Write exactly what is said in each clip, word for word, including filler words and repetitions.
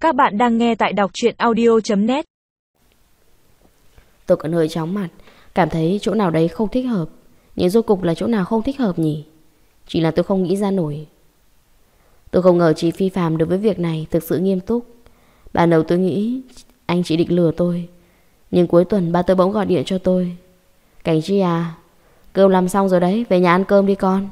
Các bạn đang nghe tại đọc truyện audio chấm net. Tôi còn hơi chóng mặt, cảm thấy chỗ nào đấy không thích hợp. Nhưng rốt cục là chỗ nào không thích hợp nhỉ? Chỉ là tôi không nghĩ ra nổi. Tôi không ngờ chị Phi Phạm đối với việc này thực sự nghiêm túc. Ban đầu tôi nghĩ anh chỉ định lừa tôi, nhưng cuối tuần ba tôi bỗng gọi điện cho tôi. Cảnh Chi à, cơm làm xong rồi đấy, về nhà ăn cơm đi con.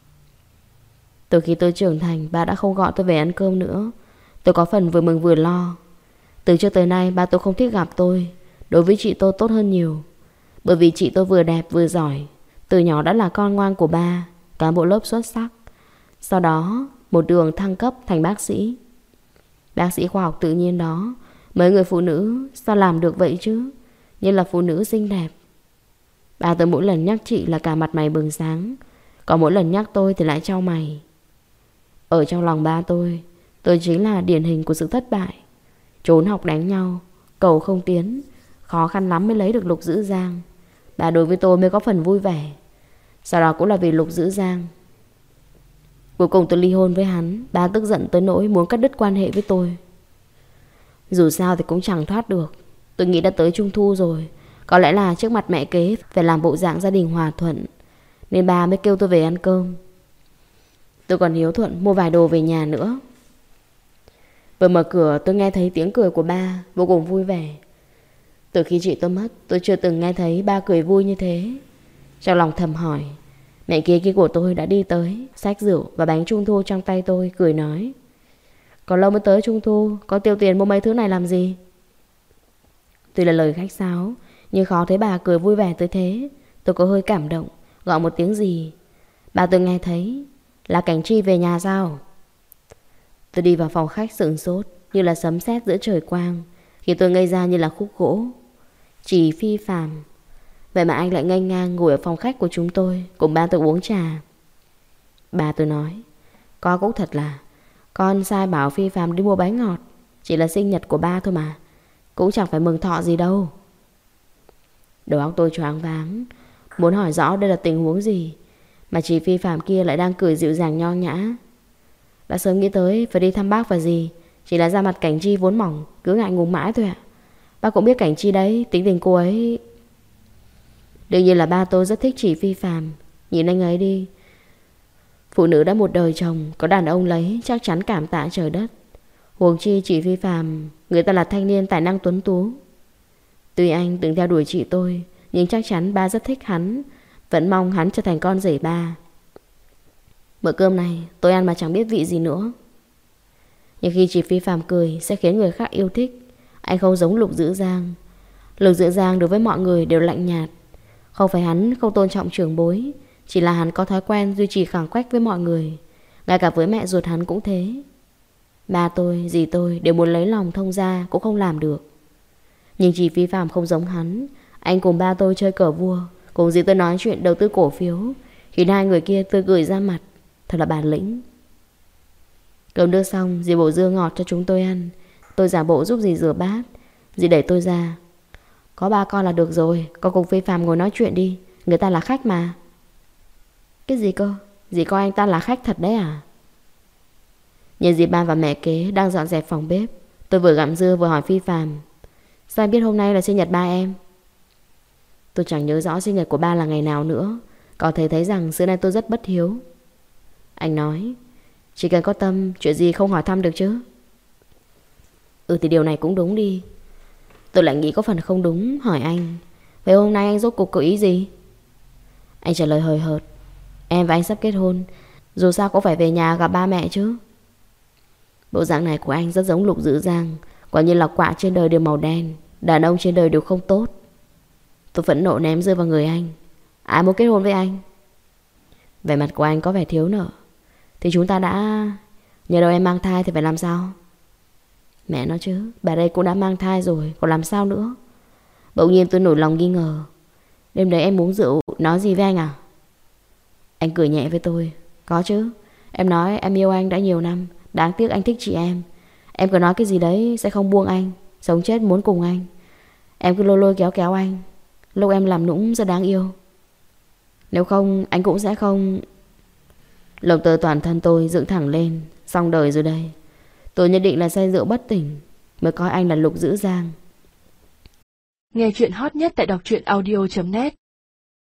Từ khi tôi trưởng thành, ba đã không gọi tôi về ăn cơm nữa. Tôi có phần vừa mừng vừa lo. Từ trước tới nay ba tôi không thích gặp tôi. Đối với chị tôi tốt hơn nhiều, bởi vì chị tôi vừa đẹp vừa giỏi. Từ nhỏ đã là con ngoan của ba, cán bộ lớp xuất sắc. Sau đó một đường thăng cấp thành bác sĩ. Bác sĩ khoa học tự nhiên đó. Mấy người phụ nữ sao làm được vậy chứ? Như là phụ nữ xinh đẹp. Ba tôi mỗi lần nhắc chị là cả mặt mày bừng sáng, còn mỗi lần nhắc tôi thì lại chau mày. Ở trong lòng ba tôi, tôi chính là điển hình của sự thất bại. Trốn học đánh nhau, cầu không tiến, khó khăn lắm mới lấy được Lục Dữ Giang. Ba đối với tôi mới có phần vui vẻ. Sau đó cũng là vì Lục Dữ Giang. Cuối cùng tôi ly hôn với hắn. Ba tức giận tới nỗi muốn cắt đứt quan hệ với tôi. Dù sao thì cũng chẳng thoát được. Tôi nghĩ đã tới Trung Thu rồi, có lẽ là trước mặt mẹ kế phải làm bộ dạng gia đình hòa thuận, nên ba mới kêu tôi về ăn cơm. Tôi còn hiếu thuận mua vài đồ về nhà nữa. Vừa mở cửa tôi nghe thấy tiếng cười của ba, vô cùng vui vẻ. Từ khi chị tôi mất, tôi chưa từng nghe thấy ba cười vui như thế. Trong lòng thầm hỏi, mẹ kia kia của tôi đã đi tới, xách rượu và bánh trung thu trong tay tôi, cười nói: còn lâu mới tới Trung Thu, có tiêu tiền mua mấy thứ này làm gì? Tuy là lời khách sáo, nhưng khó thấy bà cười vui vẻ tới thế. Tôi có hơi cảm động, gọi một tiếng gì. Bà tôi nghe thấy. Là Cảnh Chi về nhà sao? Tôi đi vào phòng khách sửng sốt, như là sấm sét giữa trời quang, khi tôi ngây ra như là khúc gỗ. Chỉ Phi Phạm. Vậy mà anh lại nghênh ngang ngồi ở phòng khách của chúng tôi, cùng ba tôi uống trà. Bà tôi nói: con cũng thật là, con sai bảo Phi Phạm đi mua bánh ngọt, chỉ là sinh nhật của ba thôi mà, cũng chẳng phải mừng thọ gì đâu. Đầu óc tôi choáng váng, muốn hỏi rõ đây là tình huống gì, mà chị Phi Phạm kia lại đang cười dịu dàng nho nhã. Đã sớm nghĩ tới phải đi thăm bác và gì, chỉ là da mặt Cảnh Chi vốn mỏng, cứ ngại ngùng mãi thôi ạ. Bác cũng biết Cảnh Chi đấy, tính tình cô ấy. Đương nhiên là ba tôi rất thích chị Phi Phạm. Nhìn anh ấy đi, phụ nữ đã một đời chồng, có đàn ông lấy chắc chắn cảm tạ trời đất. Huống chi chị Phi Phạm, người ta là thanh niên tài năng tuấn tú. Tuy anh từng theo đuổi chị tôi, nhưng chắc chắn ba rất thích hắn, vẫn mong hắn trở thành con rể ba. Bữa cơm này tôi ăn mà chẳng biết vị gì nữa. Nhưng khi chị Phi Phạm cười sẽ khiến người khác yêu thích. Anh không giống Lục Dữ Giang. Lục Dữ Giang đối với mọi người đều lạnh nhạt. Không phải hắn không tôn trọng trưởng bối, chỉ là hắn có thói quen duy trì khoảng cách với mọi người. Ngay cả với mẹ ruột hắn cũng thế. Ba tôi, dì tôi đều muốn lấy lòng thông gia cũng không làm được. Nhưng chị Phi Phạm không giống hắn. Anh cùng ba tôi chơi cờ vua, cùng dì tôi nói chuyện đầu tư cổ phiếu, khiến hai người kia tươi cười ra mặt. Thật là bản lĩnh. Cơm đưa xong, dì bổ dưa ngọt cho chúng tôi ăn. Tôi giả bộ giúp dì rửa bát. Dì đẩy tôi ra: có ba con là được rồi, con cùng Phi Phạm ngồi nói chuyện đi, người ta là khách mà. Cái gì cơ? Dì coi anh ta là khách thật đấy à? Nhìn dì ba và mẹ kế đang dọn dẹp phòng bếp, tôi vừa gặm dưa vừa hỏi Phi Phạm: sao anh biết hôm nay là sinh nhật ba em? Tôi chẳng nhớ rõ sinh nhật của ba là ngày nào nữa, có thể thấy rằng xưa nay tôi rất bất hiếu. Anh nói: chỉ cần có tâm, chuyện gì không hỏi thăm được chứ? Ừ thì điều này cũng đúng đi. Tôi lại nghĩ có phần không đúng, hỏi anh: vậy hôm nay anh rốt cuộc có ý gì? Anh trả lời hời hợt: em và anh sắp kết hôn, dù sao cũng phải về nhà gặp ba mẹ chứ. Bộ dạng này của anh rất giống Lục Dữ Giang. Quả nhiên là quạ trên đời đều màu đen, đàn ông trên đời đều không tốt. Tôi phẫn nộ ném rơi vào người anh: ai muốn kết hôn với anh? Vẻ mặt của anh có vẻ thiếu nợ. Thì chúng ta đã... nhờ đâu em mang thai thì phải làm sao? Mẹ nói chứ, bà đây cũng đã mang thai rồi, còn làm sao nữa? Bỗng nhiên tôi nổi lòng nghi ngờ: đêm đấy em uống rượu, nói gì với anh à? Anh cười nhẹ với tôi: có chứ, em nói em yêu anh đã nhiều năm, đáng tiếc anh thích chị em. Em cứ nói cái gì đấy sẽ không buông anh, sống chết muốn cùng anh. Em cứ lôi lôi kéo kéo anh, lúc em làm nũng rất đáng yêu. Nếu không anh cũng sẽ không... Lồng tơ toàn thân tôi dựng thẳng lên. Xong đời rồi đây. Tôi nhất định là say rượu bất tỉnh mới coi anh là Lục Dữ Giang. Nghe chuyện hot nhất tại đọc truyện audio chấm net.